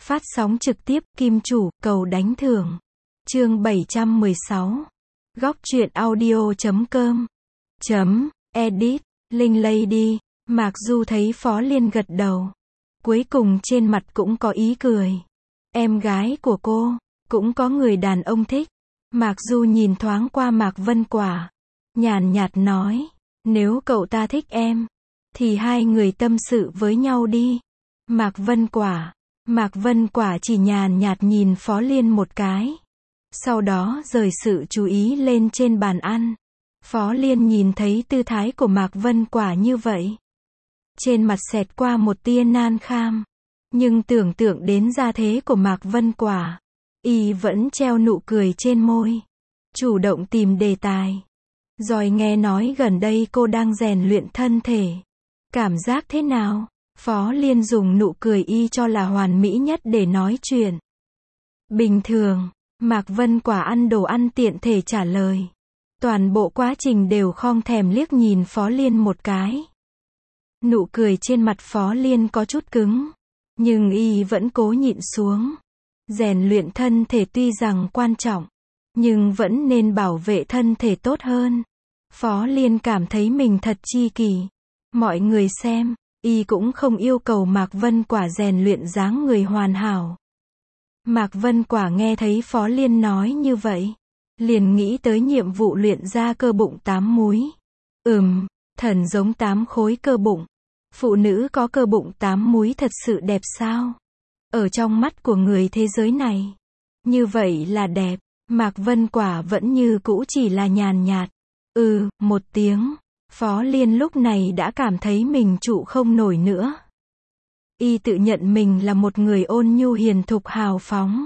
Phát sóng trực tiếp, kim chủ, cầu đánh thưởng. Chương 716. Góc truyện audio.com. Edit, Linh Lady. Mạc Du thấy Phó Liên gật đầu. Cuối cùng trên mặt cũng có ý cười. Em gái của cô, cũng có người đàn ông thích. Mạc Du nhìn thoáng qua Mạc Vân Quả. Nhàn nhạt nói, nếu cậu ta thích em, thì hai người tâm sự với nhau đi. Mạc Vân Quả chỉ nhàn nhạt nhìn Phó Liên một cái. Sau đó rời sự chú ý lên trên bàn ăn. Phó Liên nhìn thấy tư thái của Mạc Vân Quả như vậy. Trên mặt xẹt qua một tia nan kham. Nhưng tưởng tượng đến gia thế của Mạc Vân Quả, y vẫn treo nụ cười trên môi. Chủ động tìm đề tài. Rồi nghe nói gần đây cô đang rèn luyện thân thể. Cảm giác thế nào? Phó Liên dùng nụ cười y cho là hoàn mỹ nhất để nói chuyện. Bình thường, Mạc Vân Quả ăn đồ ăn tiện thể trả lời. Toàn bộ quá trình đều không thèm liếc nhìn Phó Liên một cái. Nụ cười trên mặt Phó Liên có chút cứng, nhưng y vẫn cố nhịn xuống. Rèn luyện thân thể tuy rằng quan trọng, nhưng vẫn nên bảo vệ thân thể tốt hơn. Phó Liên cảm thấy mình thật chi kỷ. Mọi người xem, y cũng không yêu cầu Mạc Vân Quả rèn luyện dáng người hoàn hảo. Mạc Vân Quả nghe thấy Phó Liên nói như vậy, liền nghĩ tới nhiệm vụ luyện ra cơ bụng 8 múi. Thần giống 8 khối cơ bụng. Phụ nữ có cơ bụng 8 múi thật sự đẹp sao? Ở trong mắt của người thế giới này, như vậy là đẹp. Mạc Vân Quả vẫn như cũ chỉ là nhàn nhạt. Một tiếng. Phó Liên lúc này đã cảm thấy mình trụ không nổi nữa. Y tự nhận mình là một người ôn nhu hiền thục hào phóng.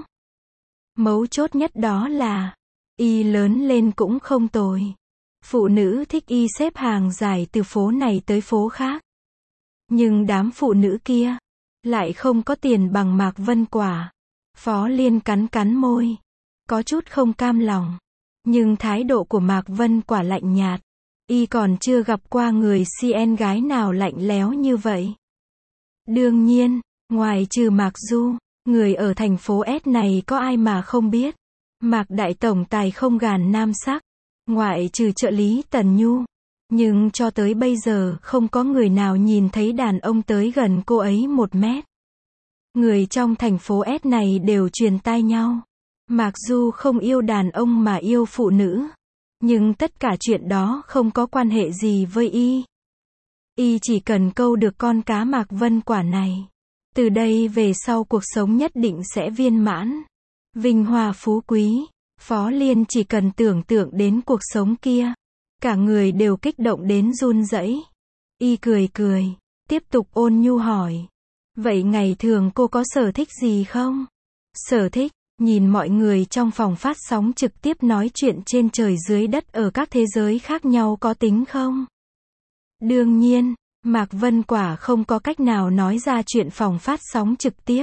Mấu chốt nhất đó là, y lớn lên cũng không tồi. Phụ nữ thích y xếp hàng dài từ phố này tới phố khác. Nhưng đám phụ nữ kia, lại không có tiền bằng Mạc Vân Quả. Phó Liên cắn môi. Có chút không cam lòng. Nhưng thái độ của Mạc Vân Quả lạnh nhạt. Y còn chưa gặp qua người CN gái nào lạnh lẽo như vậy. Đương nhiên, ngoài trừ Mạc Du, người ở thành phố S này có ai mà không biết. Mạc Đại Tổng Tài không gàn nam sắc, ngoại trừ trợ lý Tần Nhu. Nhưng cho tới bây giờ không có người nào nhìn thấy đàn ông tới gần cô ấy 1 mét. Người trong thành phố S này đều truyền tai nhau. Mạc Du không yêu đàn ông mà yêu phụ nữ. Nhưng tất cả chuyện đó không có quan hệ gì với y. Y chỉ cần câu được con cá Mạc Vân Quả này. Từ đây về sau cuộc sống nhất định sẽ viên mãn. Vinh hoa phú quý. Phó Liên chỉ cần tưởng tượng đến cuộc sống kia. Cả người đều kích động đến run rẩy. Y cười, tiếp tục ôn nhu hỏi. Vậy ngày thường cô có sở thích gì không? Sở thích? Nhìn mọi người trong phòng phát sóng trực tiếp nói chuyện trên trời dưới đất ở các thế giới khác nhau có tính không? Đương nhiên, Mạc Vân Quả không có cách nào nói ra chuyện phòng phát sóng trực tiếp.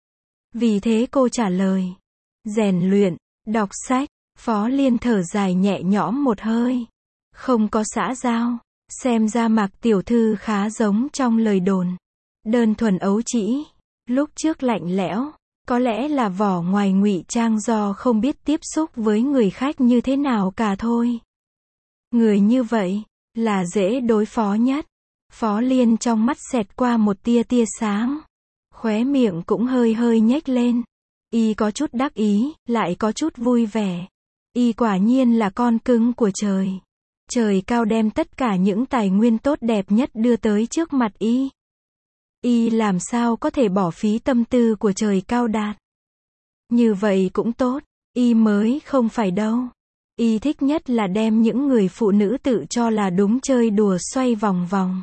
Vì thế cô trả lời. Rèn luyện, đọc sách. Phó Liên thở dài nhẹ nhõm một hơi. Không có xã giao. Xem ra Mạc tiểu thư khá giống trong lời đồn. Đơn thuần ấu trĩ. Lúc trước lạnh lẽo. Có lẽ là vỏ ngoài ngụy trang do không biết tiếp xúc với người khách như thế nào cả thôi. Người như vậy, là dễ đối phó nhất. Phó Liên trong mắt xẹt qua một tia sáng. Khóe miệng cũng hơi nhếch lên. Y có chút đắc ý, lại có chút vui vẻ. Y quả nhiên là con cưng của trời. Trời cao đem tất cả những tài nguyên tốt đẹp nhất đưa tới trước mặt y. Y làm sao có thể bỏ phí tâm tư của trời cao đạt. Như vậy cũng tốt, y mới không phải đâu. Y thích nhất là đem những người phụ nữ tự cho là đúng chơi đùa xoay vòng vòng.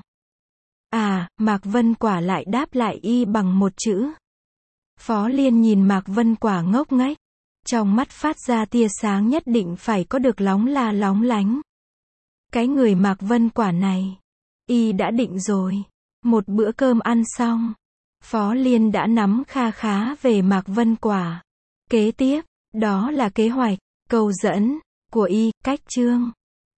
Mạc Vân Quả lại đáp lại y bằng một chữ. Phó Liên nhìn Mạc Vân Quả ngốc nghếch. Trong mắt phát ra tia sáng nhất định phải có được lóng lánh. Cái người Mạc Vân Quả này, y đã định rồi. Một bữa cơm ăn xong, Phó Liên đã nắm khá về Mạc Vân Quả. Kế tiếp, đó là kế hoạch, câu dẫn của y, cách chương.